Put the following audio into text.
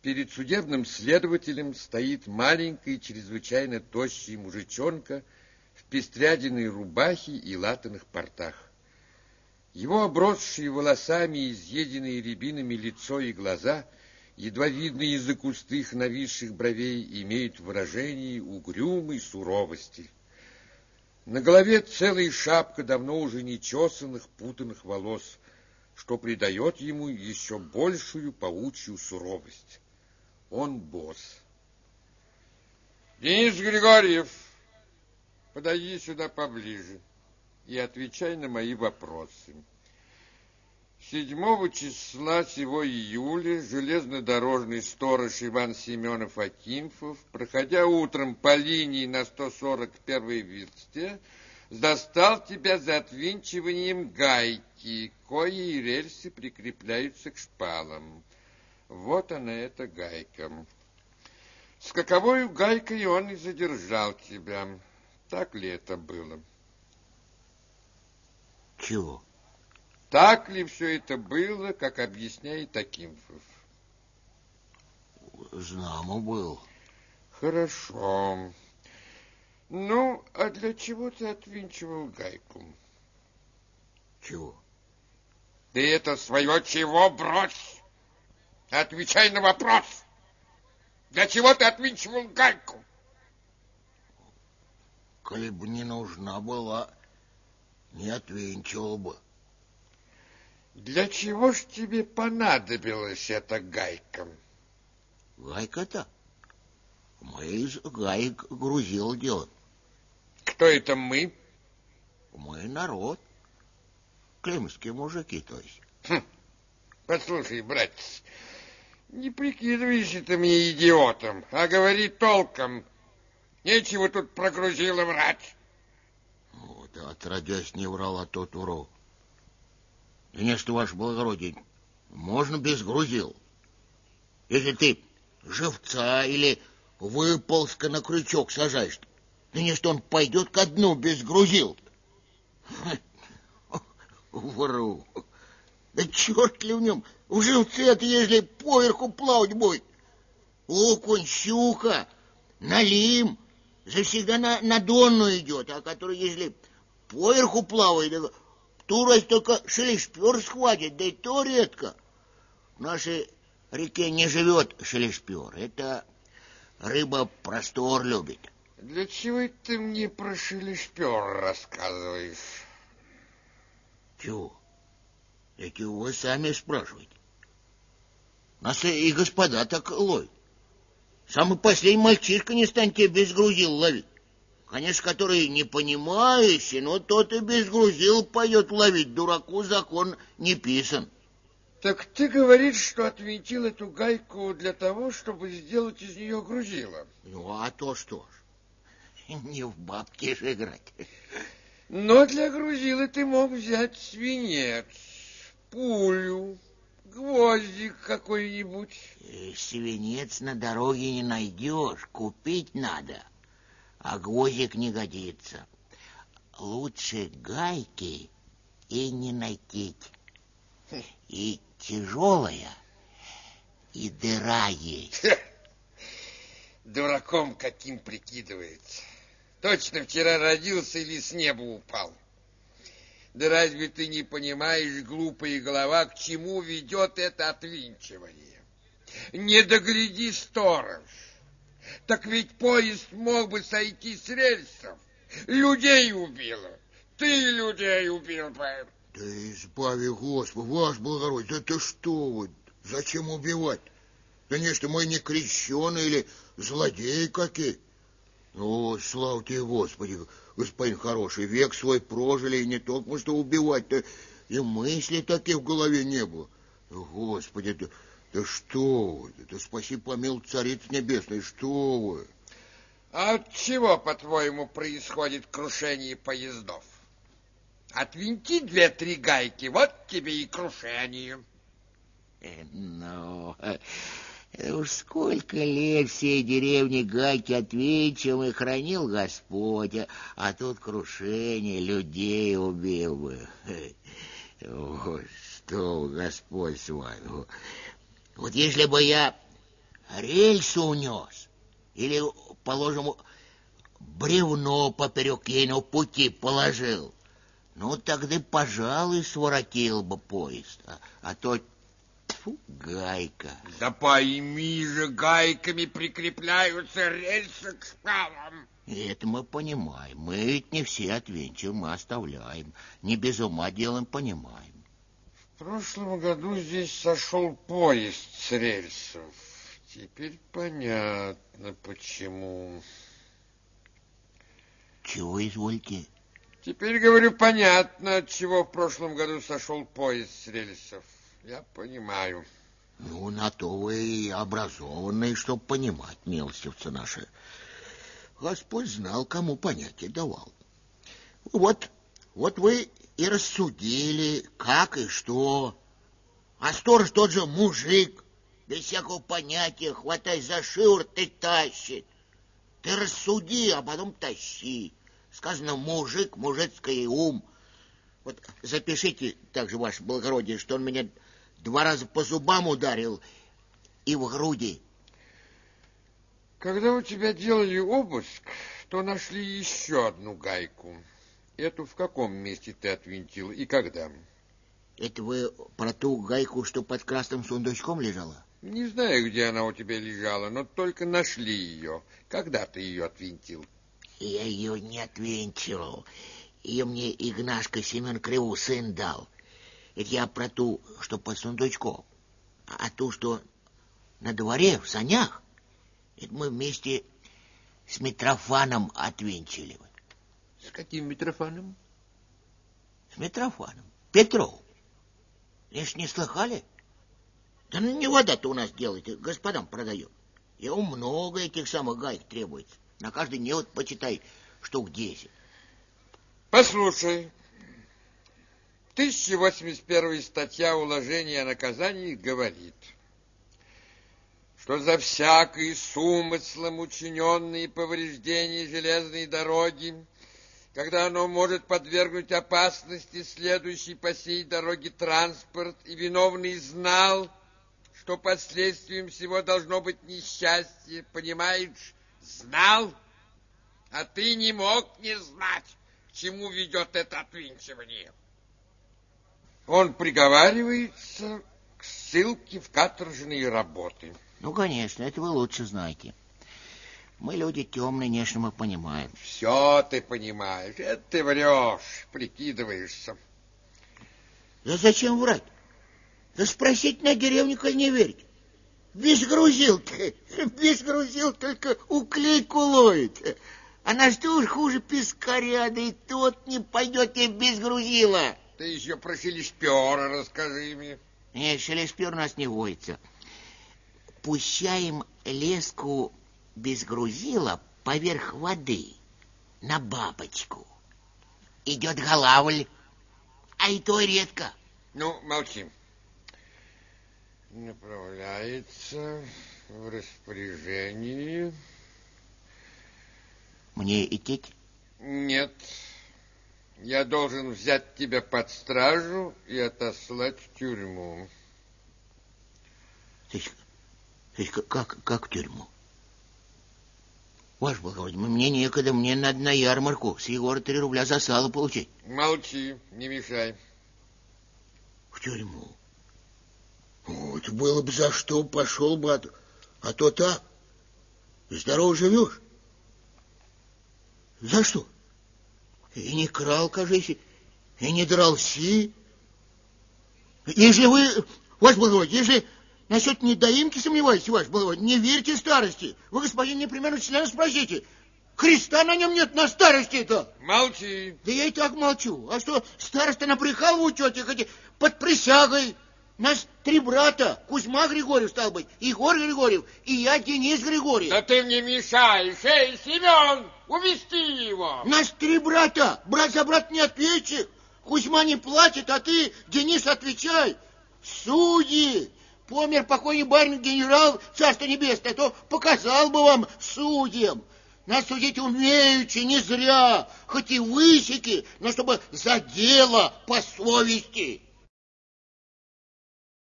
Перед судебным следователем стоит маленький, чрезвычайно тощий мужичонка в пестрядиной рубахе и латаных портах. Его обросшие волосами и изъеденные рябинами лицо и глаза, едва видные из-за густых нависших бровей, имеют выражение угрюмой суровости. На голове целая шапка давно уже нечесанных путанных волос, что придает ему еще большую паучью суровость. Он босс. Денис Григорьев, подойди сюда поближе и отвечай на мои вопросы. 7 числа сего июля железнодорожный сторож Иван Семенов Акимфов, проходя утром по линии на 141-й версте, застал тебя за отвинчиванием гайки, кои рельсы прикрепляются к шпалам. Вот она, эта гайка. С каковою гайкой он и задержал тебя. Так ли это было? Чего? Так ли все это было, как объясняет Акимфов? Знамо был. Хорошо. Ну, а для чего ты отвинчивал гайку? Чего? Ты это свое чего брось? Отвечай на вопрос. Для чего ты отвинчивал гайку? Коли бы не нужна была, не отвинчивал бы. Для чего ж тебе понадобилась эта гайка? Гайка-то? Мы из гаек грузил делаем. Кто это мы? Мы народ. Крымские мужики, то есть. Послушай, братец, не прикидывайся ты мне идиотом, а говори толком. Нечего тут про грузила врать. Вот, отродясь не врал, а тот урол. И нечто, ваше благородие, можно без грузил. Если ты живца или выползка на крючок сажаешь, да нечто он пойдет ко дну без грузил. Вру. Да черт ли в нем, в живце-то, ежели поверху плавать будет. Окунь, щука, налим, завсегда на донну идет, а который, ежели поверху плавает, ту раз только шелешпер схватит, да и то редко. В нашей реке не живет шелешпер, это рыба простор любит. Для чего ты мне про шелешпер рассказываешь? Чего? Это вы сами спрашиваете. Нас и господа так ловят. Самый последний мальчишка не станет тебе без грузил ловить. Конечно, который не понимающий, но тот и без грузил пойдет ловить. Дураку закон не писан. Так ты говоришь, что отвинтил эту гайку для того, чтобы сделать из нее грузило? Ну, а то что ж, не в бабки же играть. Но для грузила ты мог взять свинец, пулю, гвоздик какой-нибудь. Свинец на дороге не найдешь, купить надо, а гвоздик не годится. Лучше гайки и не найти. И тяжелая, и дыра есть. Дураком каким прикидывается. Точно вчера родился или с неба упал. Да разве ты не понимаешь, глупая голова, к чему ведет это отвинчивание? Не догляди, сторож. Так ведь поезд мог бы сойти с рельсов. Людей убило. Ты людей убил бы. Да избави Господи, ваше благородие, да ты что вы, зачем убивать? Да не, что мы не крещеные или злодеи какие. О, слава тебе, Господи, господин хороший, век свой прожили, и не только что убивать-то, и мысли таких в голове не было. Господи, да что вы, да спаси помилуй, Царица Небесная, что вы? А от чего, по-твоему, происходит крушение поездов? Отвинти 2-3 гайки, вот тебе и крушение. Ну, уж сколько лет всей деревни гайки отвинчивал и хранил Господь, а тут крушение, людей убил бы. О, что вы, Господь с вами. Вот если бы я рельсу унес. Или, положим, бревно поперек ейного пути положил. Ну, тогда, пожалуй, своротил бы поезд. А то, тьфу, гайка. Да пойми же, гайками прикрепляются рельсы к шпалам. Это мы понимаем. Мы ведь не все отвинчиваем, мы оставляем. Не без ума делаем, понимаем. В прошлом году здесь сошел поезд с рельсов. Теперь понятно, почему. Чего извольте? Теперь, говорю, понятно, от чего в прошлом году сошел поезд с рельсов. Я понимаю. Ну, на то вы и образованные, чтоб понимать, милостивцы наши. Господь знал, кому понятие давал. Вот вы и рассудили, как и что. А сторож тот же мужик, без всякого понятия, хватай за шиворот и тащит. Ты рассуди, а потом тащи. Сказано, мужик, мужицкий ум. Вот запишите также, ваше благородие, что он меня 2 раза по зубам ударил и в груди. Когда у тебя делали обыск, то нашли еще одну гайку. Эту в каком месте ты отвинтил и когда? Это вы про ту гайку, что под красным сундучком лежала? Не знаю, где она у тебя лежала, но только нашли ее. Когда ты ее отвинтил? Я ее не отвинчивал. Ее мне Игнашка Семен Криву сын дал. Это я про ту, что под сундучком. А ту, что на дворе, в санях, это мы вместе с Митрофаном отвинчили. С каким Митрофаном? С Митрофаном. Петров. Лишь не слыхали? Да ну не вода-то у нас делает, господам продает. Его много этих самых гаек требуется. На каждый невод, почитай, штук 10. Послушай. 1081 статья уложения о наказаниях говорит, что за всякие с умыслом учиненные повреждения железной дороги, когда оно может подвергнуть опасности следующий по сей дороге транспорт, и виновный знал, что последствием всего должно быть несчастье, понимаешь, знал, а ты не мог не знать, к чему ведет это отвинчивание. Он приговаривается к ссылке в каторжные работы. Ну, конечно, это вы лучше знаете. Мы люди темные, нежно мы понимаем. Все ты понимаешь, это ты врешь, прикидываешься. Да зачем врать? Да спросить на деревне, коль не верить. Без грузил только уклейку ловит. А на что уж хуже пескаря, да и тот не пойдете без грузила. Ты еще про шелеспера расскажи мне. Нет, шелеспер у нас не водится. Пущаем леску без грузила поверх воды на бабочку. Идет голавль, а и то редко. Ну, молчи. Направляется в распоряжении. Мне идти? Нет. Я должен взять тебя под стражу и отослать в тюрьму. Как в тюрьму? Ваше благородие, мне некогда, мне надо на ярмарку с Егора 3 рубля за сало получить. Молчи, не мешай. В тюрьму? Вот было бы за что, пошел бы, а то так. Здорово живешь. За что? И не крал, кажись, и не дрался. Если вы, ваше благородие, если насчет недоимки сомневаетесь, ваше благородие, не верьте старости. Вы, господин, непременно члена спросите. Креста на нем нет на старости-то. Молчи. Да я и так молчу. А что, староста напрягал в учете, хоть под присягой. Нас 3 брата. Кузьма Григорьев, стал быть, Егор Григорьев, и я, Денис Григорьев. Да ты мне мешаешь. Эй, Семен, увести его. Нас 3 брата. Брат за брат не ответчик. Кузьма не платит, а ты, Денис, отвечай. Судьи. Помер покойный барин генерал, царство небесное, то показал бы вам судьям. Нас судить умеючи, не зря, хоть и высеки, но чтобы за дело по совести.